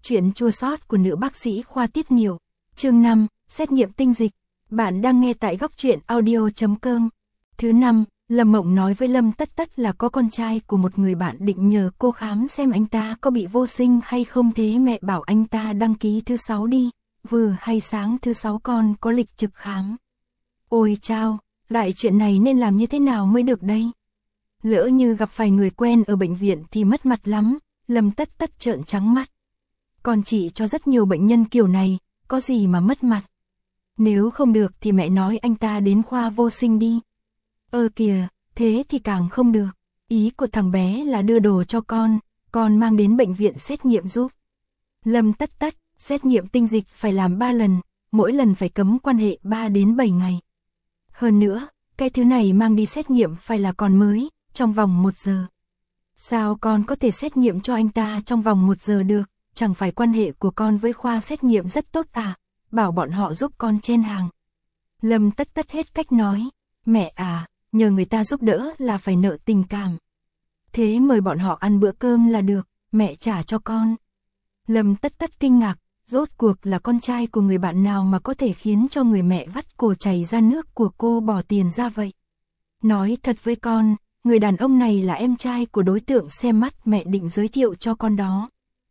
Chuyện chua xót của nữ bác sĩ khoa tiết niệu. Chương 5, xét nghiệm tinh dịch. Bạn đang nghe tại góc truyện audio.com. Thứ 5, Lâm Mộng nói với Lâm Tất Tất là có con trai của một người bạn định nhờ cô khám xem anh ta có bị vô sinh hay không, thế mẹ bảo anh ta đăng ký thứ 6 đi, vừa hay sáng thứ 6 con có lịch trực khám. Ôi chao, lại chuyện này nên làm như thế nào mới được đây? Lỡ như gặp phải người quen ở bệnh viện thì mất mặt lắm. Lâm Tất Tất trợn trắng mắt. Con chị cho rất nhiều bệnh nhân kiểu này, có gì mà mất mặt. Nếu không được thì mẹ nói anh ta đến khoa vô sinh đi. Kìa, thế thì càng không được. Ý của thằng bé là đưa đồ cho con mang đến bệnh viện xét nghiệm giúp. Lâm Tất Tất, xét nghiệm tinh dịch phải làm 3 lần, mỗi lần phải cấm quan hệ 3 đến 7 ngày. Hơn nữa, cái thứ này mang đi xét nghiệm phải là còn mới, trong vòng 1 giờ. Sao con có thể xét nghiệm cho anh ta trong vòng 1 giờ được, chẳng phải quan hệ của con với khoa xét nghiệm rất tốt à, bảo bọn họ giúp con trên hàng. Lâm Tất Tất hết cách nói, mẹ à, nhờ người ta giúp đỡ là phải nợ tình cảm. Thế mời bọn họ ăn bữa cơm là được, mẹ trả cho con. Lâm Tất Tất kinh ngạc, rốt cuộc là con trai của người bạn nào mà có thể khiến cho người mẹ vắt cổ chảy ra nước của cô bỏ tiền ra vậy. Nói thật với con, người đàn ông này là em trai của đối tượng xem mắt mẹ định giới thiệu cho con đó.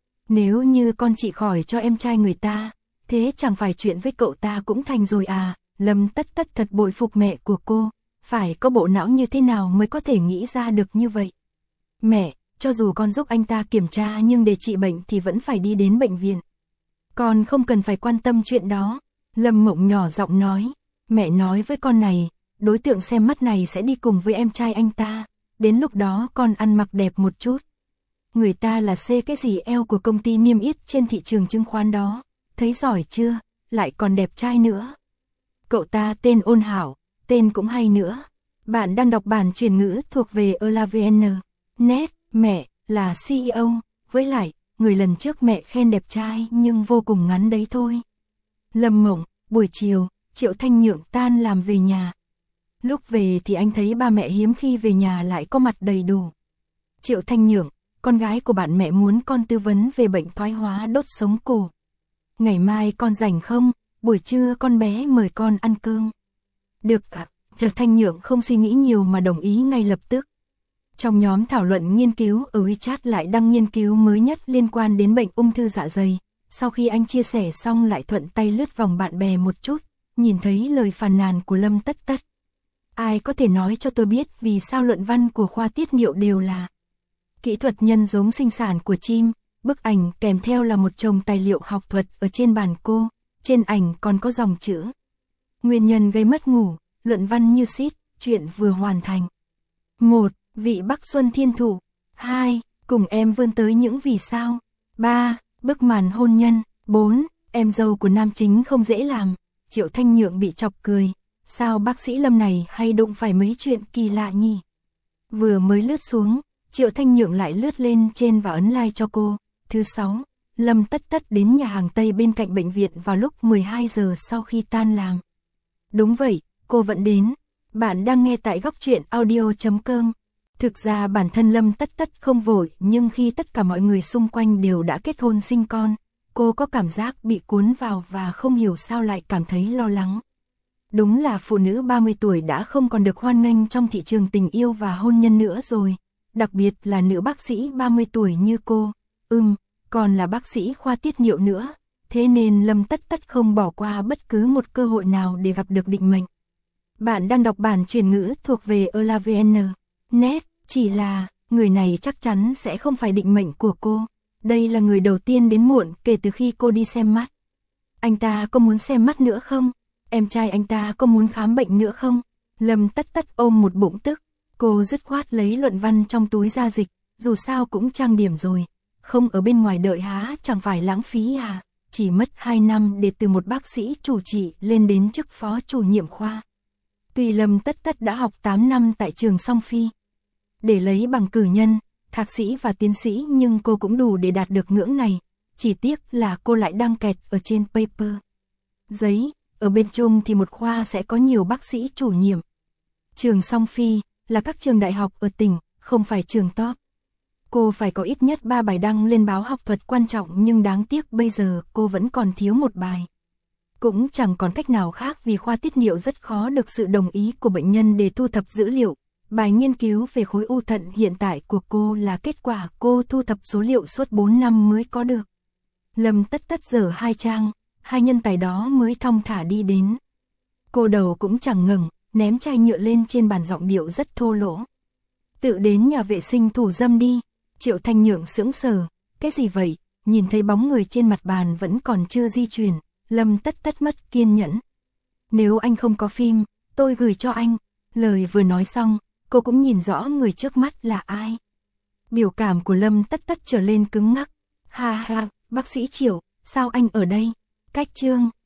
Nếu như con trị khỏi cho em trai người ta, thế chẳng phải chuyện với cậu ta cũng thành rồi à. Lâm Tất Tất thật bội phục mẹ của cô, phải có bộ não như thế nào mới có thể nghĩ ra được như vậy. Mẹ, cho dù con giúp anh ta kiểm tra nhưng để trị bệnh thì vẫn phải đi đến bệnh viện. Con không cần phải quan tâm chuyện đó. Lâm Mộng nhỏ giọng nói, mẹ nói với con này, đối tượng xem mắt này sẽ đi cùng với em trai anh ta, đến lúc đó con ăn mặc đẹp một chút. Người ta là C cái gì eo của công ty niêm yết trên thị trường chứng khoán đó, thấy giỏi chưa, lại còn đẹp trai nữa. Cậu ta tên Ôn Hảo, tên cũng hay nữa. Bạn đang đọc bản chuyển ngữ thuộc về ELAVN. Net, mẹ, là CEO, với lại, người lần trước mẹ khen đẹp trai nhưng vô cùng ngắn đấy thôi. Lâm Mộng, buổi chiều, Triệu Thanh Nhượng tan làm về nhà. Lúc về thì anh thấy ba mẹ hiếm khi về nhà lại có mặt đầy đủ. Triệu Thanh Nhượng, con gái của bạn mẹ muốn con tư vấn về bệnh thoái hóa đốt sống cổ. Ngày mai con rảnh không? Buổi trưa con bé mời con ăn cơm. Được ạ. Triệu Thanh Nhượng không suy nghĩ nhiều mà đồng ý ngay lập tức. Trong nhóm thảo luận nghiên cứu ở WeChat lại đăng nghiên cứu mới nhất liên quan đến bệnh ung thư dạ dày. Sau khi anh chia sẻ xong lại thuận tay lướt vòng bạn bè một chút, nhìn thấy lời phàn nàn của Lâm Tất Tất. Ai có thể nói cho tôi biết vì sao luận văn của khoa tiết niệu đều là kỹ thuật nhân giống sinh sản của chim, bức ảnh kèm theo là một chồng tài liệu học thuật ở trên bàn cô, trên ảnh còn có dòng chữ. Nguyên nhân gây mất ngủ, luận văn như shit, chuyện vừa hoàn thành. 1. Vị Bắc Xuân Thiên Thủ. 2. Cùng em vươn tới những vì sao. 3. Bức màn hôn nhân. 4. Em dâu của nam chính không dễ làm. Triệu Thanh Nhượng bị chọc cười. Sao bác sĩ Lâm này hay đụng phải mấy chuyện kỳ lạ nhỉ? Vừa mới lướt xuống, Triệu Thanh Nhượng lại lướt lên trên và ấn like cho cô. Thứ 6, Lâm Tất Tất đến nhà hàng Tây bên cạnh bệnh viện vào lúc 12 giờ sau khi tan làm. Đúng vậy, cô vẫn đến. Bạn đang nghe tại góc truyện audio.com. Thực ra bản thân Lâm Tất Tất không vội, nhưng khi tất cả mọi người xung quanh đều đã kết hôn sinh con, cô có cảm giác bị cuốn vào và không hiểu sao lại cảm thấy lo lắng. Đúng là phụ nữ 30 tuổi đã không còn được hoan nghênh trong thị trường tình yêu và hôn nhân nữa rồi, đặc biệt là nữ bác sĩ 30 tuổi như cô, còn là bác sĩ khoa tiết niệu nữa, thế nên Lâm Tất Tất không bỏ qua bất cứ một cơ hội nào để gặp được định mệnh. Bạn đang đọc bản chuyển ngữ thuộc về ELAVN. Net, chỉ là, người này chắc chắn sẽ không phải định mệnh của cô. Đây là người đầu tiên đến muộn kể từ khi cô đi xem mắt. Anh ta có muốn xem mắt nữa không? Em trai anh ta có muốn khám bệnh nữa không? Lâm Tất Tất ôm một bụng tức. Cô dứt khoát lấy luận văn trong túi ra dịch, dù sao cũng trang điểm rồi. Không ở bên ngoài đợi há chẳng phải lãng phí à? Chỉ mất 2 năm để từ một bác sĩ chủ trị lên đến chức phó chủ nhiệm khoa. Tuy Lâm Tất Tất đã học 8 năm tại trường Song Phi để lấy bằng cử nhân, thạc sĩ và tiến sĩ, nhưng cô cũng đủ để đạt được ngưỡng này. Chỉ tiếc là cô lại đang kẹt ở trên paper. Giấy, ở bên chung thì một khoa sẽ có nhiều bác sĩ chủ nhiệm. Trường Song Phi là các trường đại học ở tỉnh, không phải trường top. Cô phải có ít nhất 3 bài đăng lên báo học thuật quan trọng, nhưng đáng tiếc bây giờ cô vẫn còn thiếu một bài. Cũng chẳng còn cách nào khác vì khoa tiết niệu rất khó được sự đồng ý của bệnh nhân để thu thập dữ liệu. Bài nghiên cứu về khối u thận hiện tại của cô là kết quả cô thu thập số liệu suốt 4 năm mới có được. Lâm Tất Tất dở 2 trang, hai nhân tài đó mới thong thả đi đến. Cô đầu cũng chẳng ngẩng, ném chai nhựa lên trên bàn, giọng điệu rất thô lỗ. Tự đến nhà vệ sinh thủ dâm đi. Triệu Thanh Nhượng sững sờ, cái gì vậy? Nhìn thấy bóng người trên mặt bàn vẫn còn chưa di chuyển, Lâm Tất Tất mất kiên nhẫn. Nếu anh không có phim, tôi gửi cho anh. Lời vừa nói xong, cô cũng nhìn rõ người trước mắt là ai. Biểu cảm của Lâm Tất Tất trở lên cứng ngắc. Ha ha, bác sĩ Triệu, sao anh ở đây? Cách chương